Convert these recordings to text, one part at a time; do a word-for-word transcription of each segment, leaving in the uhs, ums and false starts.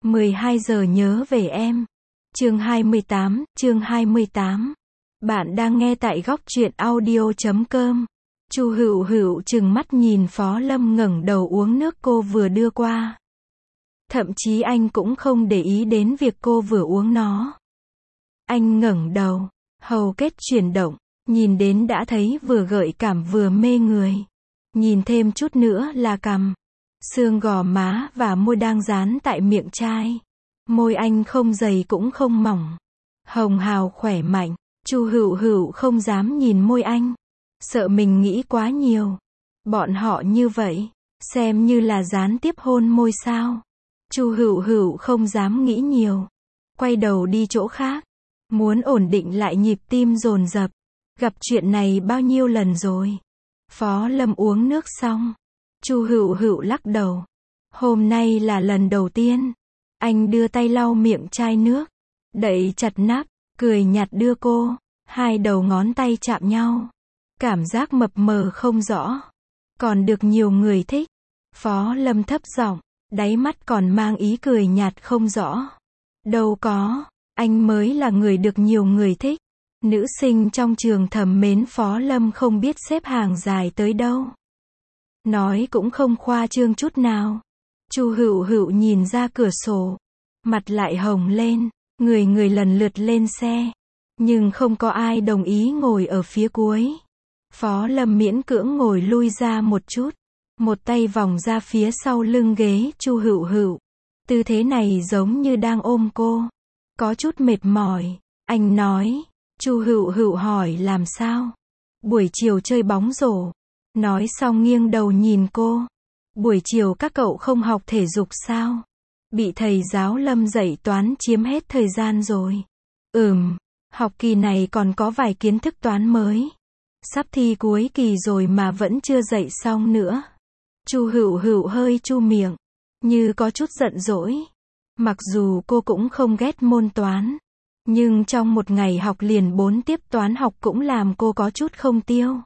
mười hai giờ nhớ về em. Chương hai mươi tám, chương hai mươi tám. Bạn đang nghe tại góc truyện audio chấm com. Chu Hựu Hựu trừng mắt nhìn Phó Lâm ngẩng đầu uống nước cô vừa đưa qua. Thậm chí anh cũng không để ý đến việc cô vừa uống nó. Anh ngẩng đầu, hầu kết chuyển động, nhìn đến đã thấy vừa gợi cảm vừa mê người. Nhìn thêm chút nữa là cằm, xương gò má và môi đang dán tại miệng chai. Môi anh không dày cũng không mỏng, hồng hào khỏe mạnh. Chu Hựu Hựu không dám nhìn môi anh, sợ mình nghĩ quá nhiều. Bọn họ như vậy, xem như là gián tiếp hôn môi sao? Chu Hựu Hựu không dám nghĩ nhiều, quay đầu đi chỗ khác, muốn ổn định lại nhịp tim dồn dập. Gặp chuyện này bao nhiêu lần rồi? Phó Lâm uống nước xong, Chu Hựu Hựu lắc đầu. Hôm nay là lần đầu tiên. Anh đưa tay lau miệng chai nước, đậy chặt nắp, cười nhạt đưa cô. Hai đầu ngón tay chạm nhau, cảm giác mập mờ không rõ, còn được nhiều người thích. Phó Lâm thấp giọng, đáy mắt còn mang ý cười nhạt không rõ. Đâu có, anh mới là người được nhiều người thích. Nữ sinh trong trường thầm mến Phó Lâm không biết xếp hàng dài tới đâu. Nói cũng không khoa trương chút nào. Chu Hựu Hựu nhìn ra cửa sổ, mặt lại hồng lên. Người người lần lượt lên xe, nhưng không có ai đồng ý ngồi ở phía cuối. Phó Lâm miễn cưỡng ngồi lui ra một chút, một tay vòng ra phía sau lưng ghế Chu Hựu Hựu. Tư thế này giống như đang ôm cô, có chút mệt mỏi. Anh nói. Chu Hựu Hựu hỏi làm sao? Buổi chiều chơi bóng rổ. Nói xong nghiêng đầu nhìn cô. Buổi chiều các cậu không học thể dục sao? Bị thầy giáo Lâm dạy toán chiếm hết thời gian rồi. Ừm, học kỳ này còn có vài kiến thức toán mới. Sắp thi cuối kỳ rồi mà vẫn chưa dạy xong nữa. Chu Hựu Hựu hơi chu miệng, như có chút giận dỗi. Mặc dù cô cũng không ghét môn toán, nhưng trong một ngày học liền bốn tiết toán học cũng làm cô có chút không tiêu.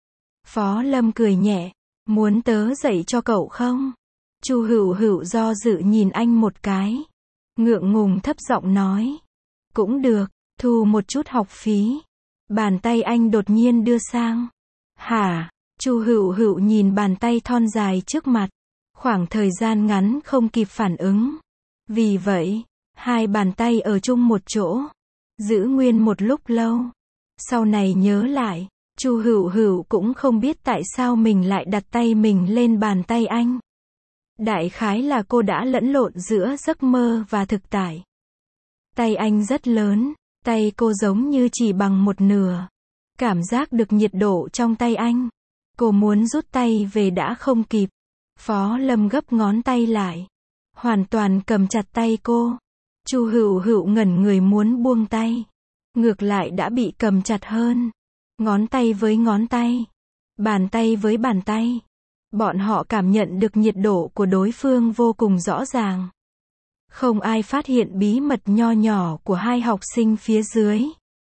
Phó Lâm cười nhẹ, muốn tớ dạy cho cậu không? Chu Hựu Hựu do dự nhìn anh một cái, ngượng ngùng thấp giọng nói. Cũng được, thu một chút học phí. Bàn tay anh đột nhiên đưa sang. Hả? Chu Hựu Hựu nhìn bàn tay thon dài trước mặt, khoảng thời gian ngắn không kịp phản ứng. Vì vậy, hai bàn tay ở chung một chỗ, giữ nguyên một lúc lâu. Sau này nhớ lại, Chu Hựu Hựu cũng không biết tại sao mình lại đặt tay mình lên bàn tay anh. Đại khái là cô đã lẫn lộn giữa giấc mơ và thực tại. Tay anh rất lớn, tay cô giống như chỉ bằng một nửa. Cảm giác được nhiệt độ trong tay anh. Cô muốn rút tay về đã không kịp. Phó Lâm gấp ngón tay lại, hoàn toàn cầm chặt tay cô. Chu Hựu Hựu ngẩn người muốn buông tay, ngược lại đã bị cầm chặt hơn. Ngón tay với ngón tay, bàn tay với bàn tay. Bọn họ cảm nhận được nhiệt độ của đối phương vô cùng rõ ràng. Không ai phát hiện bí mật nho nhỏ của hai học sinh phía dưới.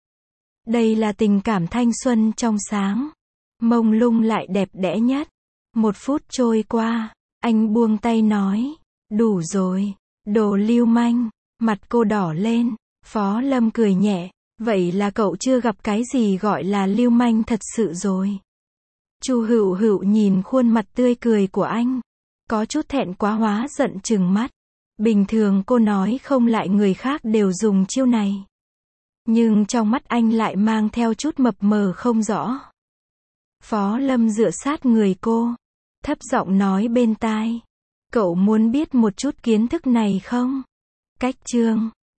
Đây là tình cảm thanh xuân trong sáng, mông lung lại đẹp đẽ nhất. Một phút trôi qua, anh buông tay nói. Đủ rồi, đồ lưu manh. Mặt cô đỏ lên. Phó Lâm cười nhẹ. Vậy là cậu chưa gặp cái gì gọi là lưu manh thật sự rồi. Chu Hựu Hựu nhìn khuôn mặt tươi cười của anh, có chút thẹn quá hóa giận trừng mắt. Bình thường cô nói không lại người khác đều dùng chiêu này, nhưng trong mắt anh lại mang theo chút mập mờ không rõ. Phó Lâm dựa sát người cô, thấp giọng nói bên tai. Cậu muốn biết một chút kiến thức này không? Cách chương